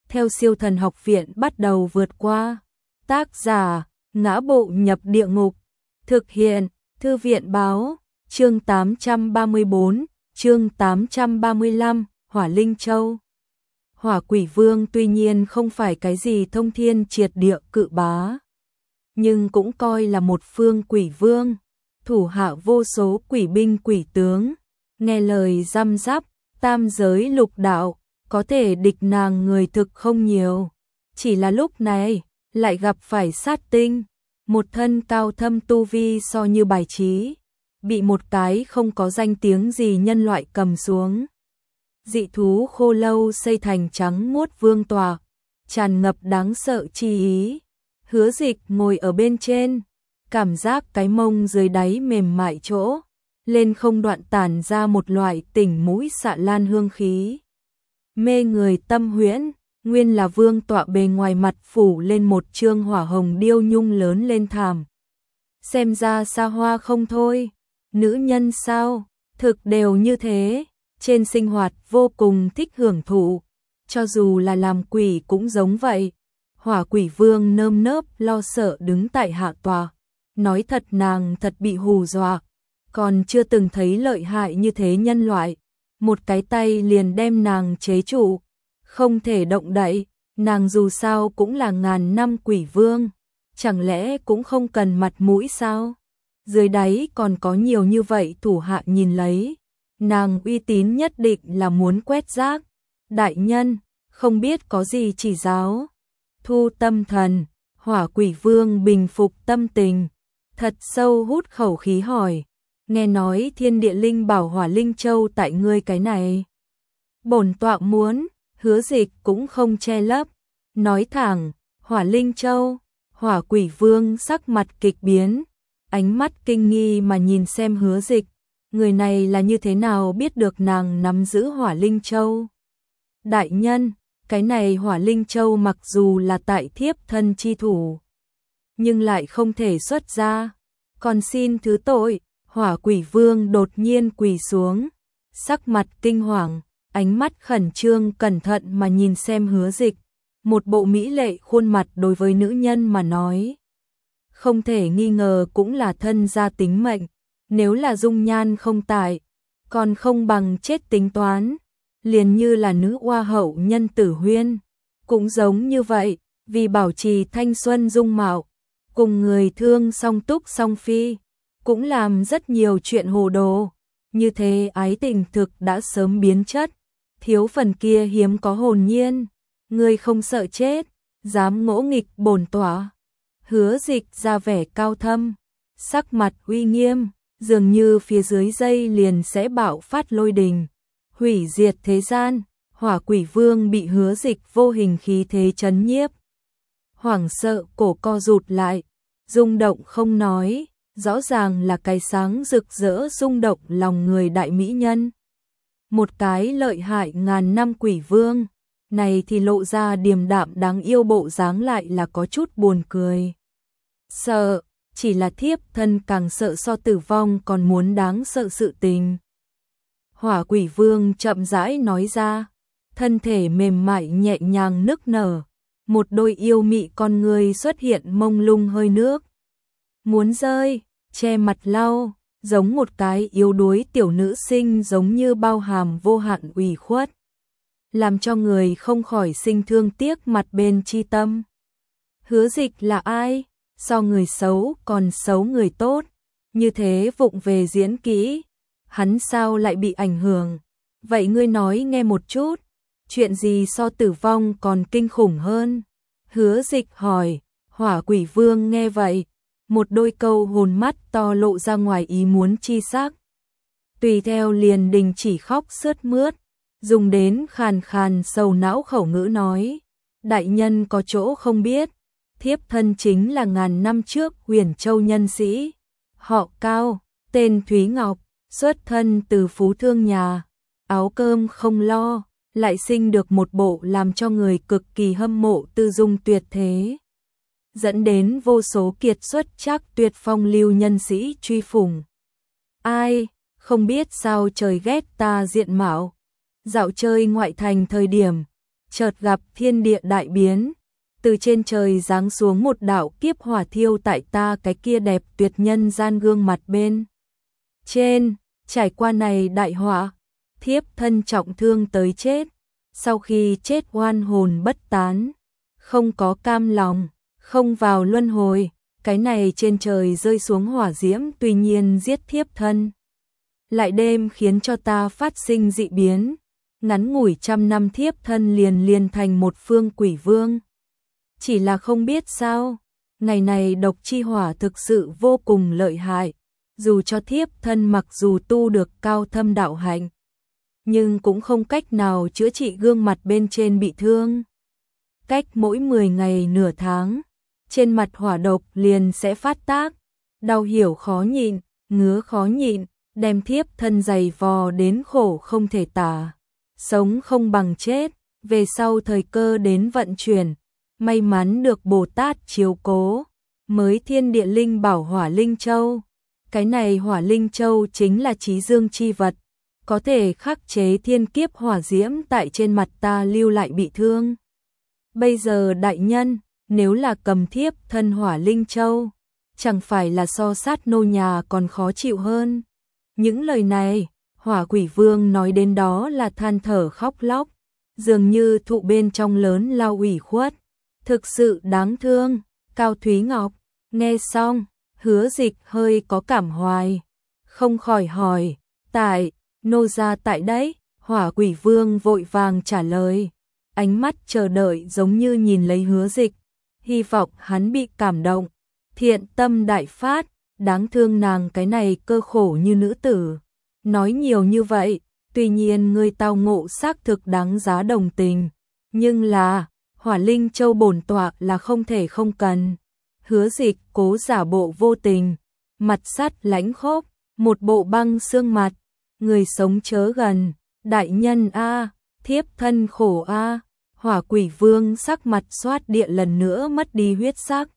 theo Siêu Thần Học Viện bắt đầu vượt qua. Tác giả: Ngã Bộ Nhập Địa Ngục. Thực hiện: Thư viện báo. Chương 834, chương 835, Hỏa Linh Châu. Hỏa Quỷ Vương tuy nhiên không phải cái gì thông thiên triệt địa cự bá, nhưng cũng coi là một phương quỷ vương, thủ hạ vô số quỷ binh quỷ tướng, nghe lời răm rắp, tam giới lục đạo, có thể địch nàng người thực không nhiều. Chỉ là lúc này, lại gặp phải sát tinh, một thân cao thâm tu vi so như bài trí, bị một cái không có danh tiếng gì nhân loại cầm xuống. Dị thú khô lâu xây thành trắng muốt vương tòa, tràn ngập đáng sợ chi ý. Hứa Dịch ngồi ở bên trên, cảm giác cái mông dưới đáy mềm mại chỗ, lên không đoạn tản ra một loại tỉnh mũi xạ lan hương khí. Mê người tâm huyễn, nguyên là vương tọa bề ngoài mặt phủ lên một chương hỏa hồng điêu nhung lớn lên thảm. Xem ra xa hoa không thôi, nữ nhân sao, thực đều như thế, trên sinh hoạt vô cùng thích hưởng thụ, cho dù là làm quỷ cũng giống vậy. Hỏa Quỷ Vương nơm nớp lo sợ đứng tại hạ tòa, nói thật nàng thật bị hù dọa, còn chưa từng thấy lợi hại như thế nhân loại, một cái tay liền đem nàng chế trụ, không thể động đậy, nàng dù sao cũng là ngàn năm quỷ vương, chẳng lẽ cũng không cần mặt mũi sao? Dưới đáy còn có nhiều như vậy thủ hạ nhìn lấy, nàng uy tín nhất định là muốn quét rác. Đại nhân, không biết có gì chỉ giáo. Thu tâm thần, Hỏa Quỷ Vương bình phục tâm tình, thật sâu hút khẩu khí hỏi, nghe nói thiên địa linh bảo Hỏa Linh Châu tại ngươi cái này. Bổn tọa muốn. Hứa Dịch cũng không che lấp, nói thẳng, Hỏa Linh Châu. Hỏa Quỷ Vương sắc mặt kịch biến, ánh mắt kinh nghi mà nhìn xem Hứa Dịch, người này là như thế nào biết được nàng nắm giữ Hỏa Linh Châu. Đại nhân, cái này Hỏa Linh Châu mặc dù là tại thiếp thân chi thủ, nhưng lại không thể xuất ra, còn xin thứ tội. Hỏa Quỷ Vương đột nhiên quỳ xuống, sắc mặt kinh hoàng, ánh mắt khẩn trương cẩn thận mà nhìn xem Hứa Dịch, một bộ mỹ lệ khuôn mặt đối với nữ nhân mà nói, không thể nghi ngờ cũng là thân gia tính mệnh, nếu là dung nhan không tại, còn không bằng chết tính toán, liền như là nữ hoa hậu Nhân Tử Huyên, cũng giống như vậy, vì bảo trì thanh xuân dung mạo, cùng người thương song túc song phi, cũng làm rất nhiều chuyện hồ đồ, như thế ái tình thực đã sớm biến chất, thiếu phần kia hiếm có hồn nhiên, ngươi không sợ chết, dám ngỗ nghịch bổn tọa. Hứa Dịch ra vẻ cao thâm, sắc mặt uy nghiêm, dường như phía dưới dây liền sẽ bạo phát lôi đình, hủy diệt thế gian. Hỏa Quỷ Vương bị Hứa Dịch vô hình khí thế chấn nhiếp, hoảng sợ cổ co rụt lại, rung động không nói, rõ ràng là cái sáng rực rỡ rung động lòng người đại mỹ nhân. Một cái lợi hại ngàn năm quỷ vương, này thì lộ ra điềm đạm đáng yêu bộ dáng lại là có chút buồn cười. Sợ, chỉ là thiếp thân càng sợ so tử vong còn muốn đáng sợ sự tình. Hỏa Quỷ Vương chậm rãi nói ra, thân thể mềm mại nhẹ nhàng nức nở, một đôi yêu mị con người xuất hiện mông lung hơi nước. Muốn rơi, che mặt lau, giống một cái yếu đuối tiểu nữ sinh giống như bao hàm vô hạn ủy khuất, làm cho người không khỏi sinh thương tiếc mặt bên chi tâm. Hứa Dịch là ai? So người xấu còn xấu người tốt, như thế vụng về diễn kỹ, hắn sao lại bị ảnh hưởng? Vậy ngươi nói nghe một chút, chuyện gì so tử vong còn kinh khủng hơn? Hứa Dịch hỏi. Hỏa Quỷ Vương nghe vậy, một đôi câu hồn mắt to lộ ra ngoài ý muốn chi sắc, tùy theo liền đình chỉ khóc sướt mướt, dùng đến khàn khàn sầu não khẩu ngữ nói, đại nhân có chỗ không biết, thiếp thân chính là ngàn năm trước Huyền Châu nhân sĩ, họ Cao, tên Thúy Ngọc, xuất thân từ phú thương nhà, áo cơm không lo, lại sinh được một bộ làm cho người cực kỳ hâm mộ tư dung tuyệt thế, dẫn đến vô số kiệt xuất chắc tuyệt phong lưu nhân sĩ truy phủng. Ai, không biết sao trời ghét ta diện mạo. Dạo chơi ngoại thành thời điểm, chợt gặp thiên địa đại biến, từ trên trời giáng xuống một đạo kiếp hỏa thiêu tại ta cái kia đẹp tuyệt nhân gian gương mặt bên trên. Trải qua này đại họa, thiếp thân trọng thương tới chết, sau khi chết oan hồn bất tán, không có cam lòng, không vào luân hồi. Cái này trên trời rơi xuống hỏa diễm tuy nhiên giết thiếp thân, lại đêm khiến cho ta phát sinh dị biến, ngắn ngủi 100 năm thiếp thân liền thành một phương quỷ vương. Chỉ là không biết sao, ngày này độc chi hỏa thực sự vô cùng lợi hại, dù cho thiếp thân mặc dù tu được cao thâm đạo hạnh, nhưng cũng không cách nào chữa trị gương mặt bên trên bị thương. Cách mỗi 10 ngày nửa tháng, trên mặt hỏa độc liền sẽ phát tác, đau hiểu khó nhịn, ngứa khó nhịn, đem thiếp thân dày vò đến khổ không thể tả, sống không bằng chết. Về sau thời cơ đến vận chuyển, may mắn được Bồ Tát chiếu cố, mới thiên địa linh bảo hỏa linh châu. Cái này hỏa linh châu chính là chí dương chi vật, có thể khắc chế thiên kiếp hỏa diễm tại trên mặt ta lưu lại bị thương. Bây giờ đại nhân, nếu là cầm thiếp thân hỏa linh châu, chẳng phải là so sát nô nhà còn khó chịu hơn. Những lời này, hỏa quỷ vương nói đến đó là than thở khóc lóc, dường như thụ bên trong lớn lao ủy khuất, thực sự đáng thương. Cao Thúy Ngọc nghe xong, Hứa Dịch hơi có cảm hoài, không khỏi hỏi, tại, nô gia tại đấy. Hỏa quỷ vương vội vàng trả lời, ánh mắt chờ đợi giống như nhìn lấy Hứa Dịch, hy vọng hắn bị cảm động, thiện tâm đại phát, đáng thương nàng cái này cơ khổ như nữ tử. Nói nhiều như vậy, tuy nhiên ngươi tao ngộ xác thực đáng giá đồng tình, nhưng là, hỏa linh châu bổn tọa là không thể không cần. Hứa Dịch cố giả bộ vô tình, mặt sắt lãnh khốc, một bộ băng xương mặt, người sống chớ gần, đại nhân a, thiếp thân khổ a. Hỏa quỷ vương sắc mặt xoát địa lần nữa mất đi huyết sắc,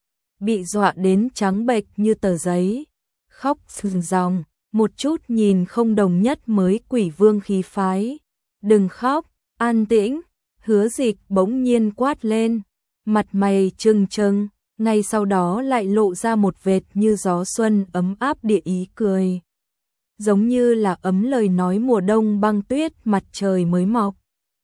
bị dọa đến trắng bệch như tờ giấy, khóc sừng ròng, một chút nhìn không đồng nhất mới quỷ vương khí phái. Đừng khóc, an tĩnh. Hứa Dịch bỗng nhiên quát lên, mặt mày trừng trừng, ngay sau đó lại lộ ra một vệt như gió xuân ấm áp địa ý cười, giống như là ấm lời nói mùa đông băng tuyết mặt trời mới mọc.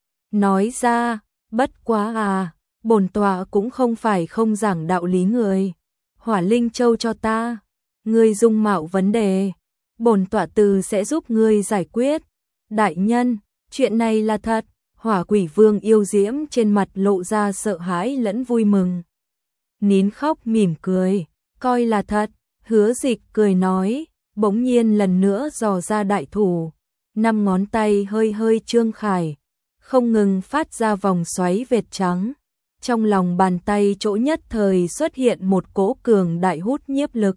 Nói ra, bất quá à, bổn tọa cũng không phải không giảng đạo lý người. Hỏa linh châu cho ta, ngươi dung mạo vấn đề, bổn tọa từ sẽ giúp ngươi giải quyết. Đại nhân, chuyện này là thật. Hỏa quỷ vương yêu diễm trên mặt lộ ra sợ hãi lẫn vui mừng, nín khóc mỉm cười, coi là thật. Hứa Dịch cười nói, bỗng nhiên lần nữa dò ra đại thủ, 5 ngón tay hơi hơi trương khải, không ngừng phát ra vòng xoáy vệt trắng. Trong lòng bàn tay chỗ nhất thời xuất hiện một cỗ cường đại hút nhiếp lực.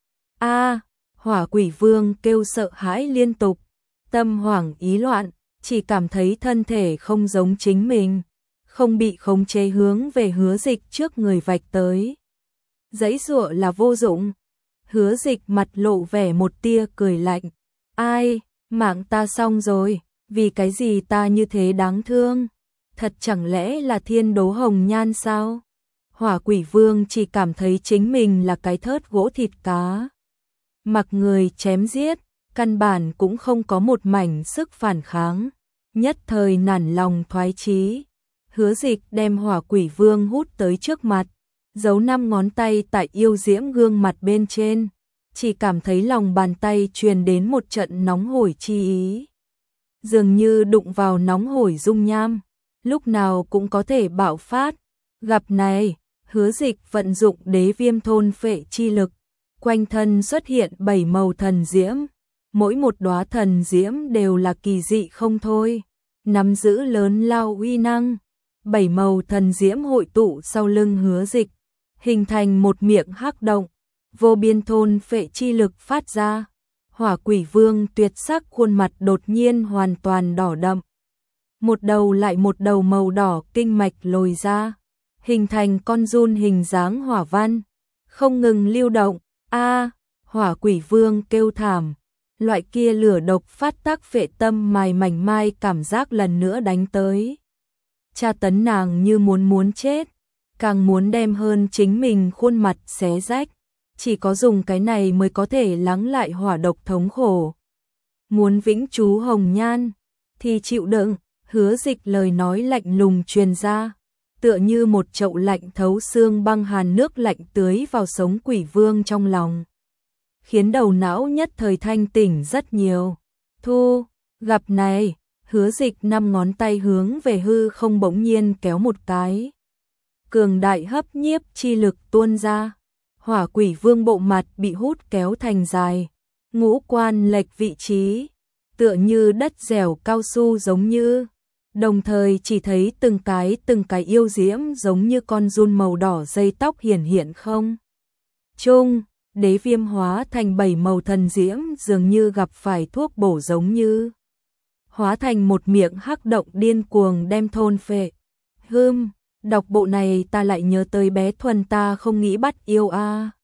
A, hỏa quỷ vương kêu sợ hãi liên tục, tâm hoảng ý loạn, chỉ cảm thấy thân thể không giống chính mình, không bị khống chế hướng về Hứa Dịch trước người vạch tới. Giãy giụa là vô dụng. Hứa Dịch mặt lộ vẻ một tia cười lạnh, ai, mạng ta xong rồi, vì cái gì ta như thế đáng thương, thật chẳng lẽ là thiên đố hồng nhan sao? Hỏa quỷ vương chỉ cảm thấy chính mình là cái thớt gỗ thịt cá, mặc người chém giết, căn bản cũng không có một mảnh sức phản kháng, nhất thời nản lòng thoái chí. Hứa Dịch đem hỏa quỷ vương hút tới trước mặt, giấu 5 ngón tay tại yêu diễm gương mặt bên trên, chỉ cảm thấy lòng bàn tay truyền đến một trận nóng hổi chi ý, dường như đụng vào nóng hổi dung nham, lúc nào cũng có thể bạo phát. Gặp này, Hứa Dịch vận dụng đế viêm thôn phệ chi lực, quanh thân xuất hiện 7 màu thần diễm, mỗi một đóa thần diễm đều là kỳ dị không thôi, nắm giữ lớn lao uy năng. 7 màu thần diễm hội tụ sau lưng Hứa Dịch, hình thành một miệng hắc động, vô biên thôn phệ chi lực phát ra. Hỏa quỷ vương tuyệt sắc khuôn mặt đột nhiên hoàn toàn đỏ đậm, một đầu lại một đầu màu đỏ kinh mạch lồi ra, hình thành con giun hình dáng hỏa văn, không ngừng lưu động. A, hỏa quỷ vương kêu thảm, loại kia lửa độc phát tác phệ tâm mài mảnh mai cảm giác lần nữa đánh tới. tra tấn nàng như muốn chết, càng muốn đem hơn chính mình khuôn mặt xé rách, chỉ có dùng cái này mới có thể lắng lại hỏa độc thống khổ. Muốn vĩnh trú hồng nhan, thì chịu đựng, Hứa Dịch lời nói lạnh lùng truyền ra, tựa như một chậu lạnh thấu xương băng hàn nước lạnh tưới vào sống quỷ vương trong lòng, khiến đầu não nhất thời thanh tỉnh rất nhiều. Thu, gặp này, Hứa Dịch 5 ngón tay hướng về hư không bỗng nhiên kéo một cái. Cường đại hấp nhiếp chi lực tuôn ra, hỏa quỷ vương bộ mặt bị hút kéo thành dài, ngũ quan lệch vị trí, tựa như đất dẻo cao su giống như, đồng thời chỉ thấy từng cái yêu diễm giống như con giun màu đỏ dây tóc hiển hiện không. Trung, đế viêm hóa thành 7 màu thần diễm dường như gặp phải thuốc bổ giống như, hóa thành một miệng hắc động điên cuồng đem thôn phệ. Đọc bộ này ta lại nhớ tới bé Thuần ta không nghĩ bắt yêu a.